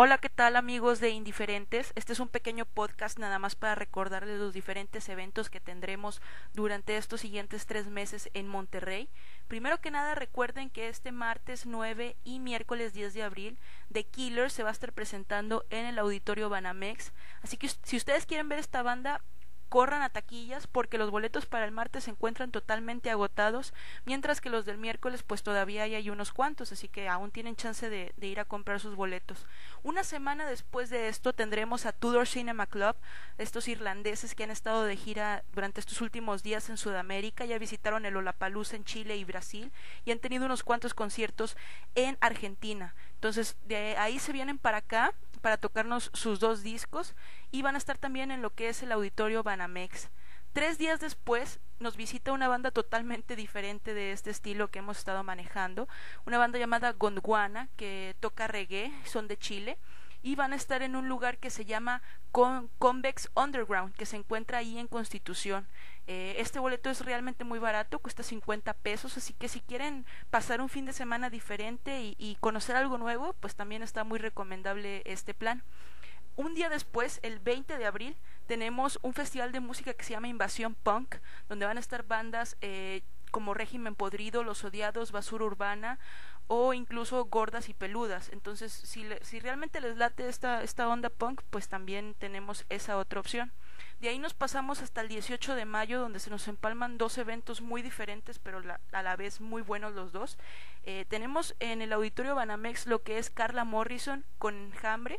Hola, ¿qué tal amigos de Indiferentes? Este es un pequeño podcast nada más para recordarles los diferentes eventos que tendremos durante estos siguientes 3 meses en Monterrey. Primero que nada recuerden que este martes 9 y miércoles 10 de abril The Killers se va a estar presentando en el Auditorio Banamex. Así que si ustedes quieren ver esta banda, corran a taquillas porque los boletos para el martes se encuentran totalmente agotados, mientras que los del miércoles pues todavía hay unos cuantos, así que aún tienen chance de ir a comprar sus boletos. Una semana después de esto tendremos a Tudor Cinema Club, estos irlandeses que han estado de gira durante estos últimos días en Sudamérica, ya visitaron el Lollapalooza en Chile y Brasil y han tenido unos cuantos conciertos en Argentina. Entonces de ahí se vienen para acá para tocarnos sus dos discos y van a estar también en lo que es el Auditorio Banamex. 3 días después nos visita una banda totalmente diferente de este estilo que hemos estado manejando, una banda llamada Gondwana que toca reggae, son de Chile y van a estar en un lugar que se llama Convex Underground, que se encuentra ahí en Constitución. Este boleto es realmente muy barato, cuesta 50 pesos, así que si quieren pasar un fin de semana diferente y conocer algo nuevo, pues también está muy recomendable este plan. Un día después, el 20 de abril, tenemos un festival de música que se llama Invasión Punk, donde van a estar bandas como Régimen Podrido, Los Odiados, Basura Urbana o incluso Gordas y Peludas. Entonces, si realmente les late esta onda punk, pues también tenemos esa otra opción. De ahí nos pasamos hasta el 18 de mayo, donde se nos empalman dos eventos muy diferentes, pero a la vez muy buenos los dos. Tenemos en el Auditorio Banamex lo que es Carla Morrison con Enjambre,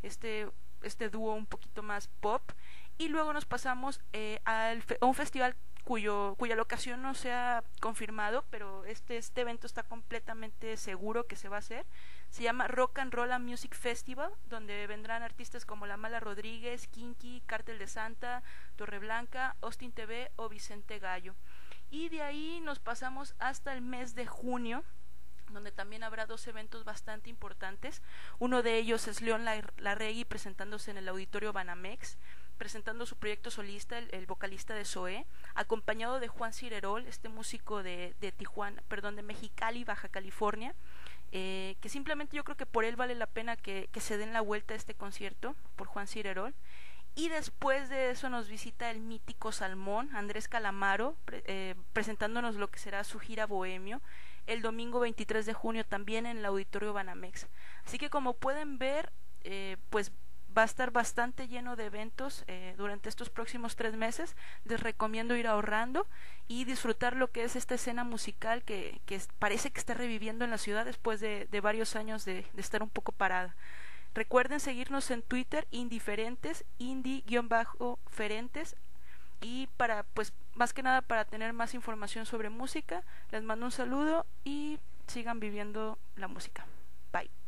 este dúo un poquito más pop, y luego nos pasamos a un festival cuya locación no se ha confirmado, pero este evento está completamente seguro que se va a hacer. Se llama Rock and Roll Music Festival, donde vendrán artistas como La Mala Rodríguez, Kinky, Cártel de Santa, Torreblanca, Austin TV o Vicente Gallo. Y de ahí nos pasamos hasta el mes de junio, donde también habrá dos eventos bastante importantes. Uno de ellos es León Larregui presentándose en el Auditorio Banamex, presentando su proyecto solista, el vocalista de Zoé, acompañado de Juan Cirerol, este músico de Tijuana, perdón, de Mexicali, Baja California, que simplemente yo creo que por él vale la pena que se den la vuelta a este concierto, por Juan Cirerol. Y después de eso nos visita el mítico Salmón, Andrés Calamaro, presentándonos lo que será su gira Bohemio, el domingo 23 de junio también en el Auditorio Banamex. Así que como pueden ver, pues va a estar bastante lleno de eventos durante estos próximos 3 meses. Les recomiendo ir ahorrando y disfrutar lo que es esta escena musical que parece que está reviviendo en la ciudad después de varios años de estar un poco parada. Recuerden seguirnos en Twitter, indiferentes, indie-ferentes, y para, pues, más que nada para tener más información sobre música, les mando un saludo y sigan viviendo la música. Bye.